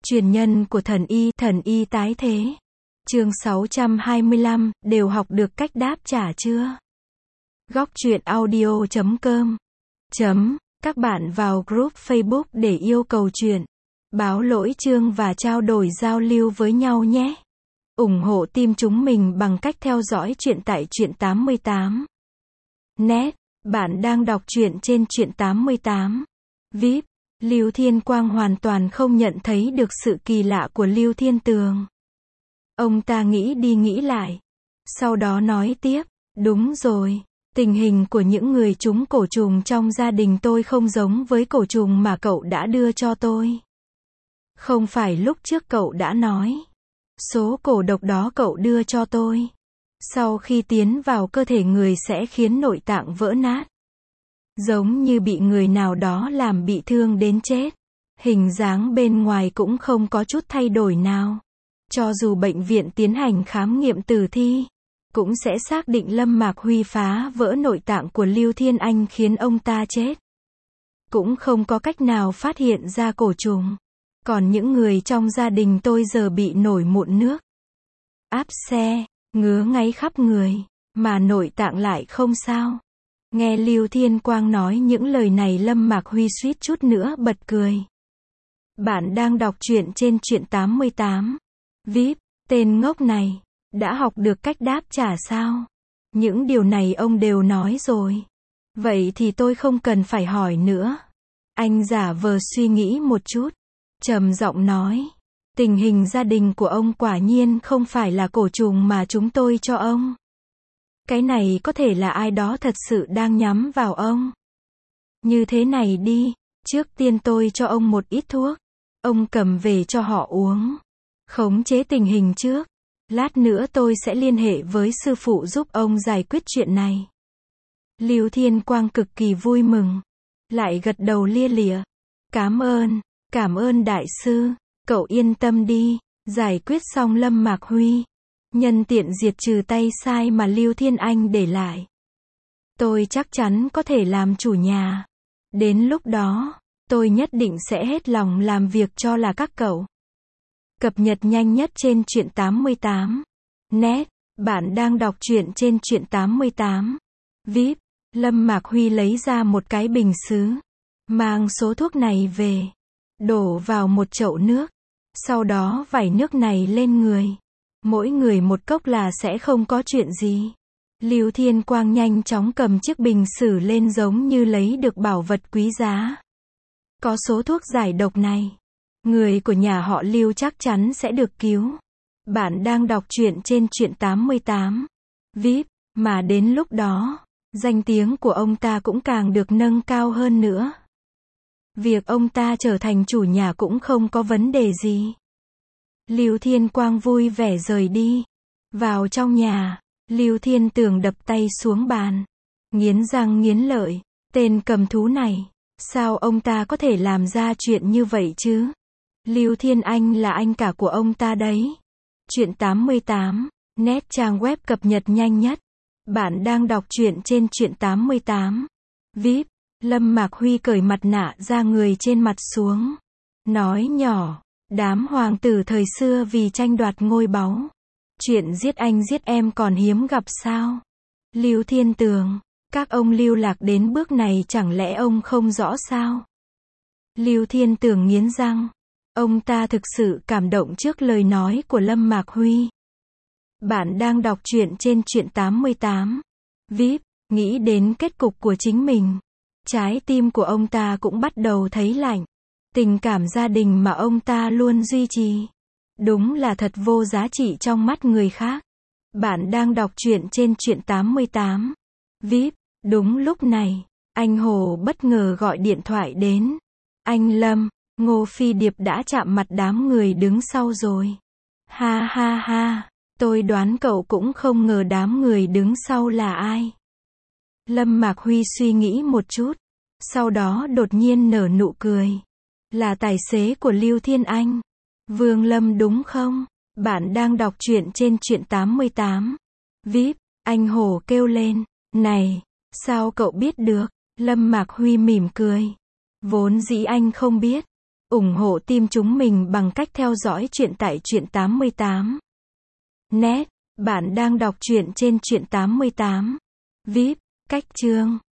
Truyền nhân của thần y tái thế. Chương 625, đều học được cách đáp trả chưa? Góc truyện audio.com. Các bạn vào group Facebook để yêu cầu chuyện, báo lỗi chương và trao đổi giao lưu với nhau nhé. Ủng hộ team chúng mình bằng cách theo dõi chuyện tại Truyện 88. Net, bạn đang đọc truyện trên Truyện 88. VIP, Lưu Thiên Quang hoàn toàn không nhận thấy được sự kỳ lạ của Lưu Thiên Tường. Ông ta nghĩ đi nghĩ lại. Sau đó nói tiếp, đúng rồi, tình hình của những người trúng cổ trùng trong gia đình tôi không giống với cổ trùng mà cậu đã đưa cho tôi. Không phải lúc trước cậu đã nói, số cổ độc đó cậu đưa cho tôi, sau khi tiến vào cơ thể người sẽ khiến nội tạng vỡ nát. Giống như bị người nào đó làm bị thương đến chết. Hình dáng bên ngoài cũng không có chút thay đổi nào. Cho dù bệnh viện tiến hành khám nghiệm tử thi, cũng sẽ xác định Lâm Mạc Huy phá vỡ nội tạng của Lưu Thiên Anh khiến ông ta chết. Cũng không có cách nào phát hiện ra cổ trùng. Còn những người trong gia đình tôi giờ bị nổi mụn nước, áp xe, ngứa ngáy khắp người, mà nội tạng lại không sao. Nghe Lưu Thiên Quang nói những lời này, Lâm Mạc Huy suýt chút nữa bật cười. Bạn đang đọc truyện trên Truyện 88. VIP, tên ngốc này, đã học được cách đáp trả sao? Những điều này ông đều nói rồi. Vậy thì tôi không cần phải hỏi nữa. Anh giả vờ suy nghĩ một chút, trầm giọng nói. Tình hình gia đình của ông quả nhiên không phải là cổ trùng mà chúng tôi cho ông. Cái này có thể là ai đó thật sự đang nhắm vào ông. Như thế này đi, trước tiên tôi cho ông một ít thuốc. Ông cầm về cho họ uống. Khống chế tình hình trước. Lát nữa tôi sẽ liên hệ với sư phụ giúp ông giải quyết chuyện này. Lưu Thiên Quang cực kỳ vui mừng. Lại gật đầu lia lịa. Cảm ơn đại sư. Cậu yên tâm đi. Giải quyết xong Lâm Mạc Huy, nhân tiện diệt trừ tay sai mà Lưu Thiên Anh để lại. Tôi chắc chắn có thể làm chủ nhà. Đến lúc đó, tôi nhất định sẽ hết lòng làm việc cho là các cậu. Cập nhật nhanh nhất trên Truyện 88. Net, bạn đang đọc truyện trên Truyện 88. VIP, Lâm Mạc Huy lấy ra một cái bình sứ. Mang số thuốc này về. Đổ vào một chậu nước. Sau đó vẩy nước này lên người. Mỗi người một cốc là sẽ không có chuyện gì. Lưu Thiên Quang nhanh chóng cầm chiếc bình sứ lên giống như lấy được bảo vật quý giá. Có số thuốc giải độc này, người của nhà họ Lưu chắc chắn sẽ được cứu. Bạn đang đọc truyện trên Truyện 88. VIP, mà đến lúc đó, danh tiếng của ông ta cũng càng được nâng cao hơn nữa. Việc ông ta trở thành chủ nhà cũng không có vấn đề gì. Lưu Thiên Quang vui vẻ rời đi. Vào trong nhà, Lưu Thiên Tường đập tay xuống bàn, nghiến răng nghiến lợi. Tên cầm thú này, sao ông ta có thể làm ra chuyện như vậy chứ? Lưu Thiên Anh là anh cả của ông ta đấy. Truyện 88, net trang web cập nhật nhanh nhất. Bạn đang đọc truyện trên Truyện 88. VIP, Lâm Mạc Huy cởi mặt nạ ra người trên mặt xuống. Nói nhỏ, đám hoàng tử thời xưa vì tranh đoạt ngôi báu. Chuyện giết anh giết em còn hiếm gặp sao? Lưu Thiên Tường, các ông lưu lạc đến bước này chẳng lẽ ông không rõ sao? Lưu Thiên Tường nghiến răng. Ông ta thực sự cảm động trước lời nói của Lâm Mạc Huy. Bạn đang đọc truyện trên Truyện 88. VIP, nghĩ đến kết cục của chính mình. Trái tim của ông ta cũng bắt đầu thấy lạnh. Tình cảm gia đình mà ông ta luôn duy trì, đúng là thật vô giá trị trong mắt người khác. Bạn đang đọc truyện trên Truyện 88. VIP, đúng lúc này, anh Hồ bất ngờ gọi điện thoại đến. Anh Lâm, Ngô Phi Điệp đã chạm mặt đám người đứng sau rồi. Ha ha ha, tôi đoán cậu cũng không ngờ đám người đứng sau là ai. Lâm Mạc Huy suy nghĩ một chút, sau đó đột nhiên nở nụ cười. Là tài xế của Lưu Thiên Anh. Vương Lâm đúng không? Bạn đang đọc truyện trên Truyện 88. VIP, anh Hồ kêu lên. Này, sao cậu biết được? Lâm Mạc Huy mỉm cười. Vốn dĩ anh không biết. ủng hộ team chúng mình bằng cách theo dõi truyện tại truyện88 net. Bạn đang đọc truyện trên truyện88 VIP. Cách chương